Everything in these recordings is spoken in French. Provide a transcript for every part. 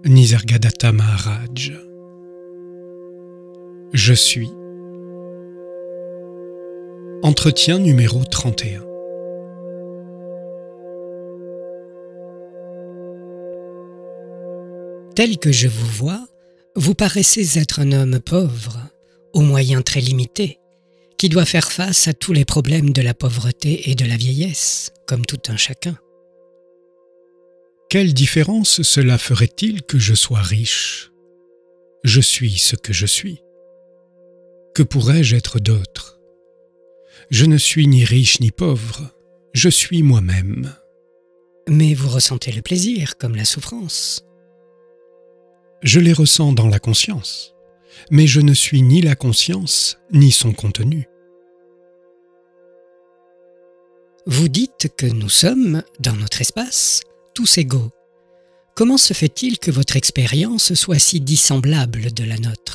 Nisargadatta Maharaj. Je suis. Entretien numéro 31. Tel que je vous vois, vous paraissez être un homme pauvre, aux moyens très limités, qui doit faire face à tous les problèmes de la pauvreté et de la vieillesse, comme tout un chacun. Quelle différence cela ferait-il que je sois riche ? Je suis ce que je suis. Que pourrais-je être d'autre ? Je ne suis ni riche ni pauvre, je suis moi-même. Mais vous ressentez le plaisir comme la souffrance. Je les ressens dans la conscience, mais je ne suis ni la conscience ni son contenu. Vous dites que nous sommes, dans notre espace, tous égaux. Comment se fait-il que votre expérience soit si dissemblable de la nôtre ?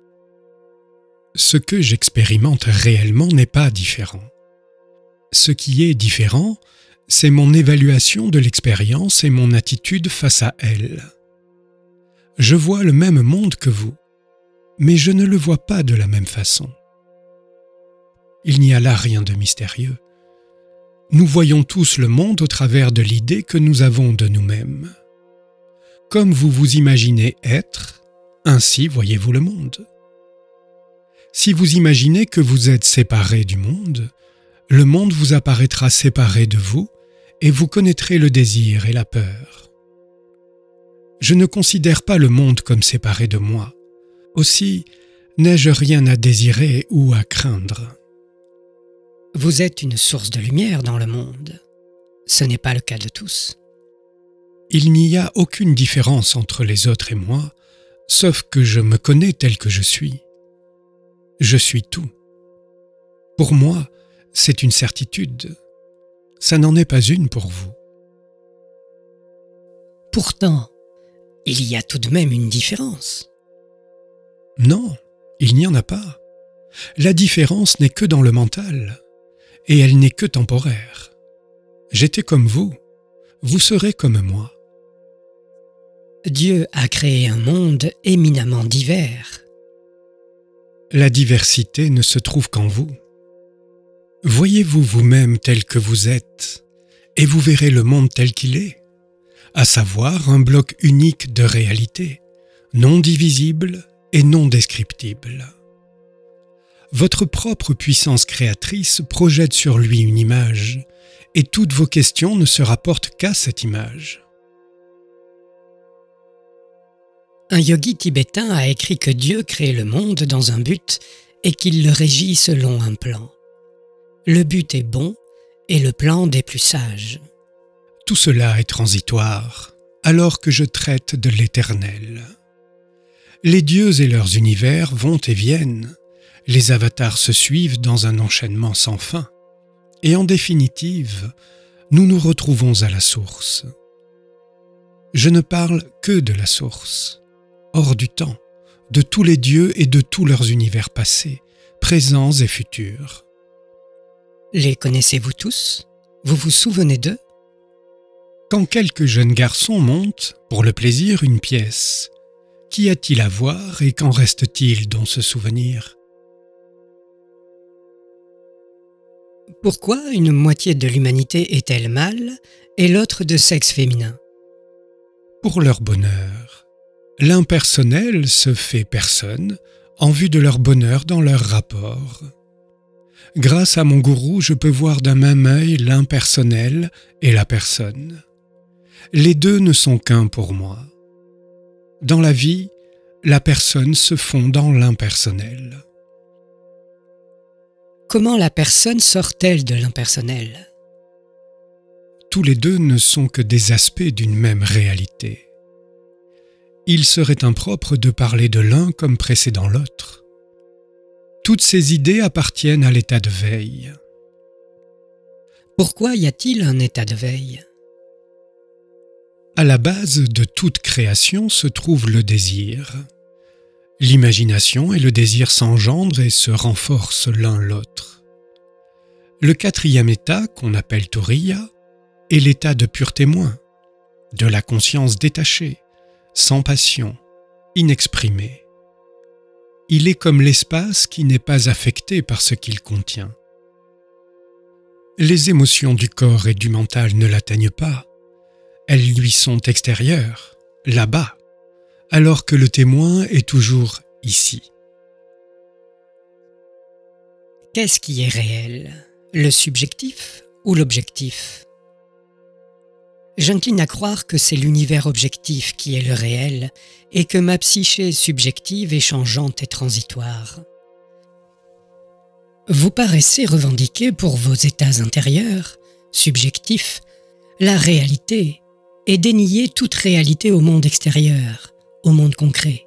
Ce que j'expérimente réellement n'est pas différent. Ce qui est différent, c'est mon évaluation de l'expérience et mon attitude face à elle. Je vois le même monde que vous, mais je ne le vois pas de la même façon. Il n'y a là rien de mystérieux. Nous voyons tous le monde au travers de l'idée que nous avons de nous-mêmes. Comme vous vous imaginez être, ainsi voyez-vous le monde. Si vous imaginez que vous êtes séparé du monde, le monde vous apparaîtra séparé de vous et vous connaîtrez le désir et la peur. Je ne considère pas le monde comme séparé de moi. Aussi, n'ai-je rien à désirer ou à craindre. Vous êtes une source de lumière dans le monde. Ce n'est pas le cas de tous. Il n'y a aucune différence entre les autres et moi, sauf que je me connais tel que je suis. Je suis tout. Pour moi, c'est une certitude. Ça n'en est pas une pour vous. Pourtant, il y a tout de même une différence. Non, il n'y en a pas. La différence n'est que dans le mental. Et elle n'est que temporaire. J'étais comme vous serez comme moi. Dieu a créé un monde éminemment divers. La diversité ne se trouve qu'en vous. Voyez-vous vous-même tel que vous êtes, et vous verrez le monde tel qu'il est, à savoir un bloc unique de réalité, non divisible et non descriptible. Votre propre puissance créatrice projette sur lui une image, et toutes vos questions ne se rapportent qu'à cette image. Un yogi tibétain a écrit que Dieu crée le monde dans un but et qu'il le régit selon un plan. Le but est bon et le plan des plus sages. Tout cela est transitoire, alors que je traite de l'éternel. Les dieux et leurs univers vont et viennent. Les avatars se suivent dans un enchaînement sans fin. Et en définitive, nous nous retrouvons à la source. Je ne parle que de la source, hors du temps, de tous les dieux et de tous leurs univers passés, présents et futurs. Les connaissez-vous tous ? Vous vous souvenez d'eux ? Quand quelques jeunes garçons montent, pour le plaisir, une pièce, qu'y a-t-il à voir et qu'en reste-t-il dont se souvenir ? Pourquoi une moitié de l'humanité est-elle mâle et l'autre de sexe féminin ? Pour leur bonheur. L'impersonnel se fait personne en vue de leur bonheur dans leur rapport. Grâce à mon gourou, je peux voir d'un même œil l'impersonnel et la personne. Les deux ne sont qu'un pour moi. Dans la vie, la personne se fond dans l'impersonnel. Comment la personne sort-elle de l'impersonnel ? Tous les deux ne sont que des aspects d'une même réalité. Il serait impropre de parler de l'un comme précédant l'autre. Toutes ces idées appartiennent à l'état de veille. Pourquoi y a-t-il un état de veille ? À la base de toute création se trouve le désir. L'imagination et le désir s'engendrent et se renforcent l'un l'autre. Le quatrième état, qu'on appelle Turiya, est l'état de pur témoin, de la conscience détachée, sans passion, inexprimé. Il est comme l'espace qui n'est pas affecté par ce qu'il contient. Les émotions du corps et du mental ne l'atteignent pas. Elles lui sont extérieures, là-bas, alors que le témoin est toujours ici. Qu'est-ce qui est réel? Le subjectif ou l'objectif? J'incline à croire que c'est l'univers objectif qui est le réel et que ma psyché subjective est changeante et transitoire. Vous paraissez revendiquer pour vos états intérieurs, subjectifs, la réalité et dénier toute réalité au monde extérieur, au monde concret.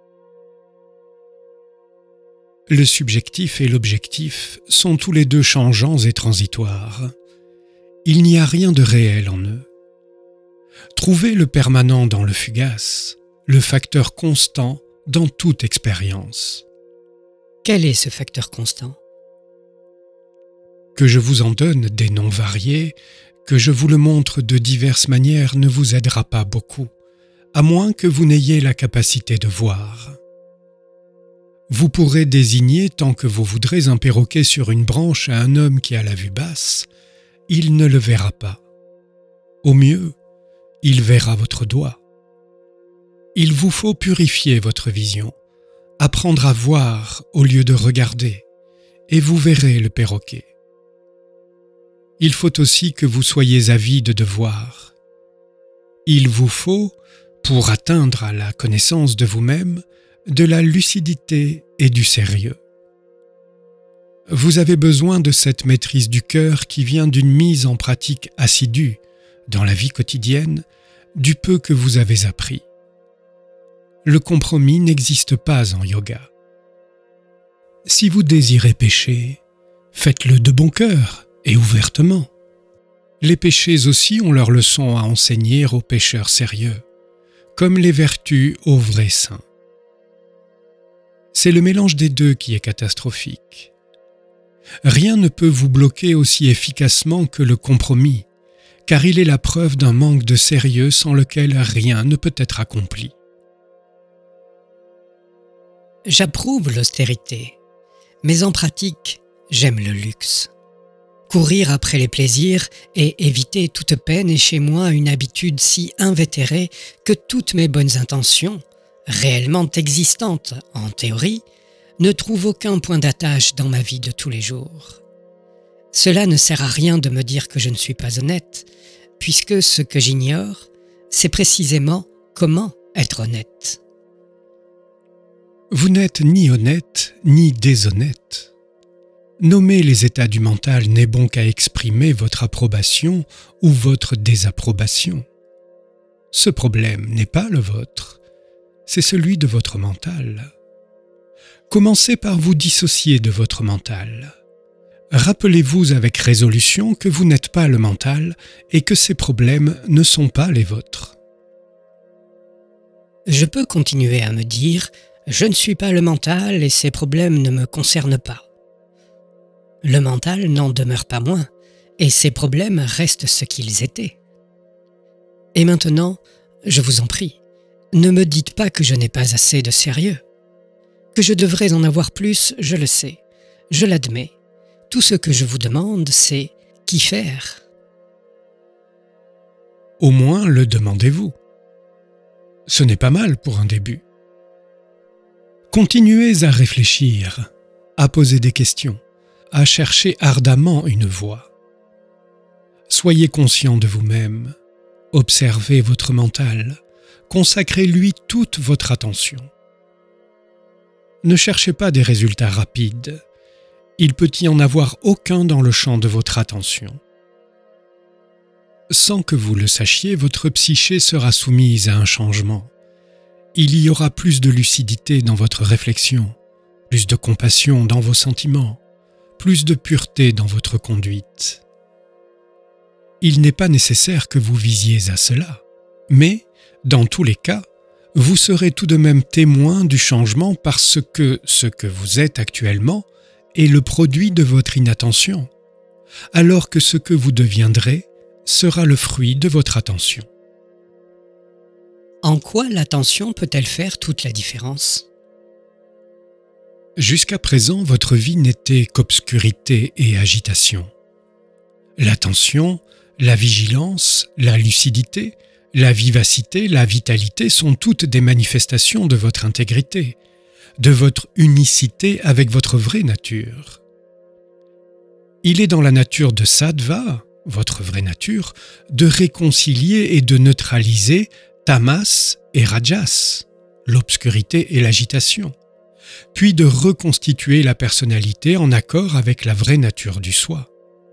Le subjectif et l'objectif sont tous les deux changeants et transitoires. Il n'y a rien de réel en eux. Trouvez le permanent dans le fugace, le facteur constant dans toute expérience. Quel est ce facteur constant? Que je vous en donne des noms variés, que je vous le montre de diverses manières ne vous aidera pas beaucoup, à moins que vous n'ayez la capacité de voir. Vous pourrez désigner tant que vous voudrez un perroquet sur une branche à un homme qui a la vue basse, il ne le verra pas. Au mieux, il verra votre doigt. Il vous faut purifier votre vision, apprendre à voir au lieu de regarder, et vous verrez le perroquet. Il faut aussi que vous soyez avide de voir. Il vous faut, pour atteindre à la connaissance de vous-même, de la lucidité et du sérieux. Vous avez besoin de cette maîtrise du cœur qui vient d'une mise en pratique assidue, dans la vie quotidienne, du peu que vous avez appris. Le compromis n'existe pas en yoga. Si vous désirez pécher, faites-le de bon cœur et ouvertement. Les péchés aussi ont leur leçon à enseigner aux pécheurs sérieux, comme les vertus aux vrais saints. C'est le mélange des deux qui est catastrophique. Rien ne peut vous bloquer aussi efficacement que le compromis, car il est la preuve d'un manque de sérieux sans lequel rien ne peut être accompli. J'approuve l'austérité, mais en pratique, j'aime le luxe. Courir après les plaisirs et éviter toute peine est chez moi une habitude si invétérée que toutes mes bonnes intentions, réellement existantes en théorie, ne trouvent aucun point d'attache dans ma vie de tous les jours. Cela ne sert à rien de me dire que je ne suis pas honnête, puisque ce que j'ignore, c'est précisément comment être honnête. Vous n'êtes ni honnête ni déshonnête. Nommer les états du mental n'est bon qu'à exprimer votre approbation ou votre désapprobation. Ce problème n'est pas le vôtre, c'est celui de votre mental. Commencez par vous dissocier de votre mental. Rappelez-vous avec résolution que vous n'êtes pas le mental et que ces problèmes ne sont pas les vôtres. Je peux continuer à me dire « je ne suis pas le mental et ces problèmes ne me concernent pas ». Le mental n'en demeure pas moins et ces problèmes restent ce qu'ils étaient. Et maintenant, je vous en prie, ne me dites pas que je n'ai pas assez de sérieux. Que je devrais en avoir plus, je le sais, je l'admets. Tout ce que je vous demande, c'est qu'y faire. Au moins le demandez-vous. Ce n'est pas mal pour un début. Continuez à réfléchir, à poser des questions, à chercher ardemment une voie. Soyez conscient de vous-même, observez votre mental, consacrez-lui toute votre attention. Ne cherchez pas des résultats rapides, il peut y en avoir aucun dans le champ de votre attention. Sans que vous le sachiez, votre psyché sera soumise à un changement. Il y aura plus de lucidité dans votre réflexion, plus de compassion dans vos sentiments, plus de pureté dans votre conduite. Il n'est pas nécessaire que vous visiez à cela, mais, dans tous les cas, vous serez tout de même témoin du changement parce que ce que vous êtes actuellement est le produit de votre inattention, alors que ce que vous deviendrez sera le fruit de votre attention. En quoi l'attention peut-elle faire toute la différence ? Jusqu'à présent, votre vie n'était qu'obscurité et agitation. L'attention, la vigilance, la lucidité, la vivacité, la vitalité sont toutes des manifestations de votre intégrité, de votre unicité avec votre vraie nature. Il est dans la nature de Sattva, votre vraie nature, de réconcilier et de neutraliser Tamas et Rajas, l'obscurité et l'agitation, puis de reconstituer la personnalité en accord avec la vraie nature du soi.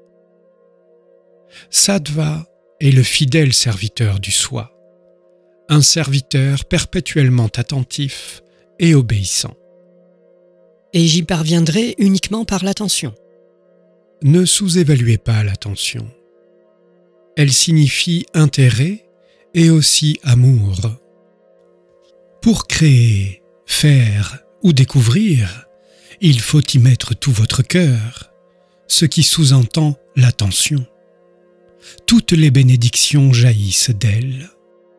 Sattva est le fidèle serviteur du soi, un serviteur perpétuellement attentif et obéissant. Et j'y parviendrai uniquement par l'attention. Ne sous-évaluez pas l'attention. Elle signifie intérêt et aussi amour. Pour créer, faire ou découvrir, il faut y mettre tout votre cœur, ce qui sous-entend l'attention. Toutes les bénédictions jaillissent d'elle.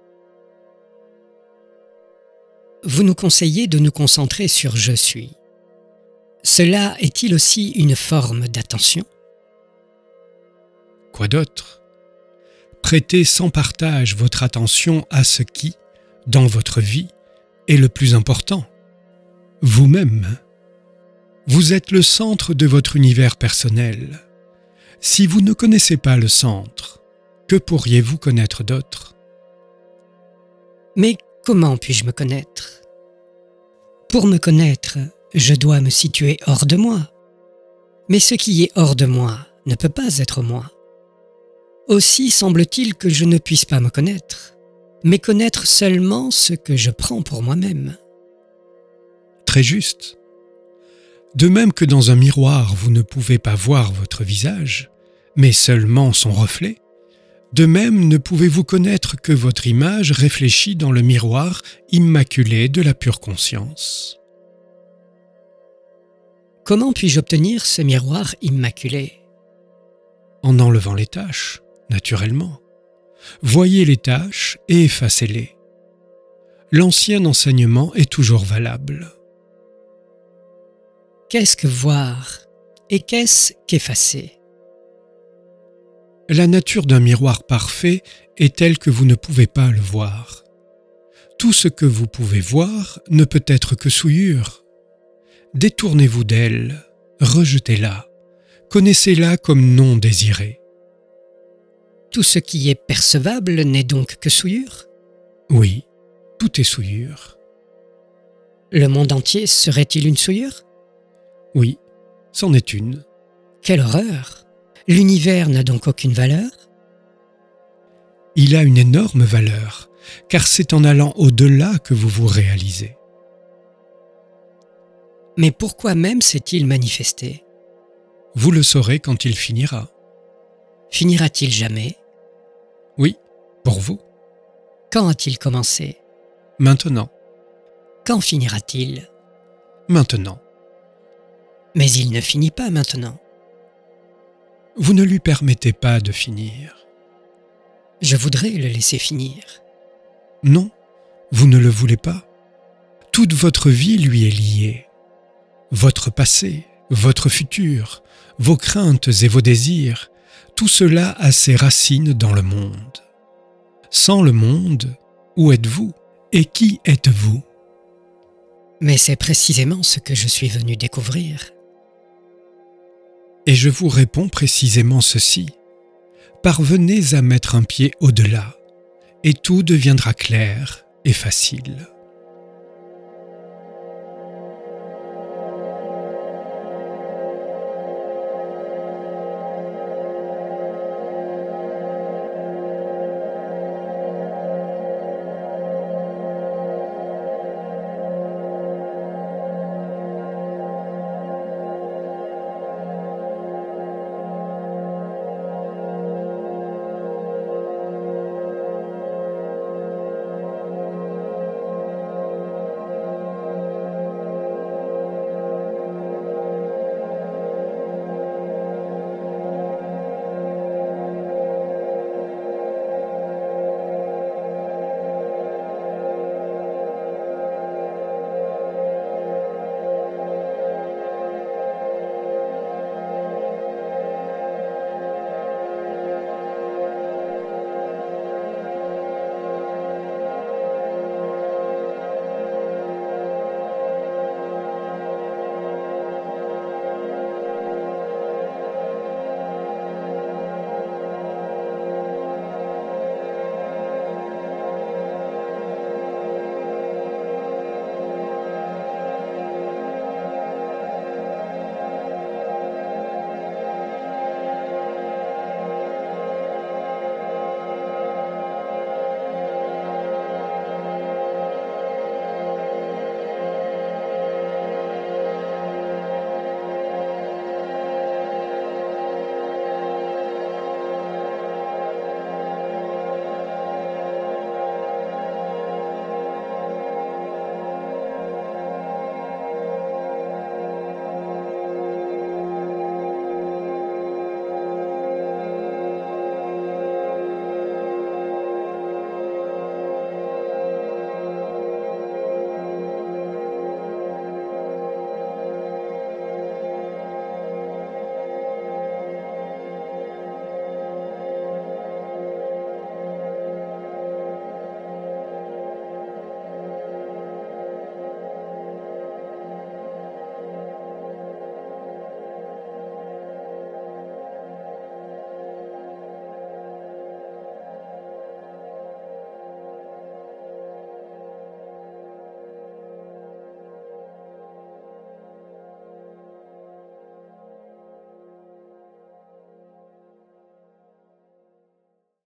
Vous nous conseillez de nous concentrer sur « je suis ». Cela est-il aussi une forme d'attention ? Quoi d'autre ? Prêtez sans partage votre attention à ce qui, dans votre vie, est le plus important. Vous-même. Vous êtes le centre de votre univers personnel. Si vous ne connaissez pas le centre, que pourriez-vous connaître d'autre ? Mais comment puis-je me connaître ? Pour me connaître, je dois me situer hors de moi. Mais ce qui est hors de moi ne peut pas être moi. Aussi semble-t-il que je ne puisse pas me connaître, mais connaître seulement ce que je prends pour moi-même. Très juste. De même que dans un miroir, vous ne pouvez pas voir votre visage, mais seulement son reflet, de même ne pouvez-vous connaître que votre image réfléchie dans le miroir immaculé de la pure conscience. Comment puis-je obtenir ce miroir immaculé ? En enlevant les taches, naturellement. Voyez les taches et effacez-les. L'ancien enseignement est toujours valable. Qu'est-ce que voir et qu'est-ce qu'effacer ? La nature d'un miroir parfait est telle que vous ne pouvez pas le voir. Tout ce que vous pouvez voir ne peut être que souillure. Détournez-vous d'elle, rejetez-la, connaissez-la comme non désirée. Tout ce qui est percevable n'est donc que souillure ? Oui, tout est souillure. Le monde entier serait-il une souillure ? Oui, c'en est une. Quelle horreur ! L'univers n'a donc aucune valeur ? Il a une énorme valeur, car c'est en allant au-delà que vous vous réalisez. Mais pourquoi même s'est-il manifesté ? Vous le saurez quand il finira. Finira-t-il jamais ? Oui, pour vous. Quand a-t-il commencé ? Maintenant. Quand finira-t-il ? Maintenant. Mais il ne finit pas maintenant. Vous ne lui permettez pas de finir. Je voudrais le laisser finir. Non, vous ne le voulez pas. Toute votre vie lui est liée. Votre passé, votre futur, vos craintes et vos désirs, tout cela a ses racines dans le monde. Sans le monde, où êtes-vous ? Et qui êtes-vous ? Mais c'est précisément ce que je suis venu découvrir. Et je vous réponds précisément ceci. Parvenez à mettre un pied au-delà, et tout deviendra clair et facile.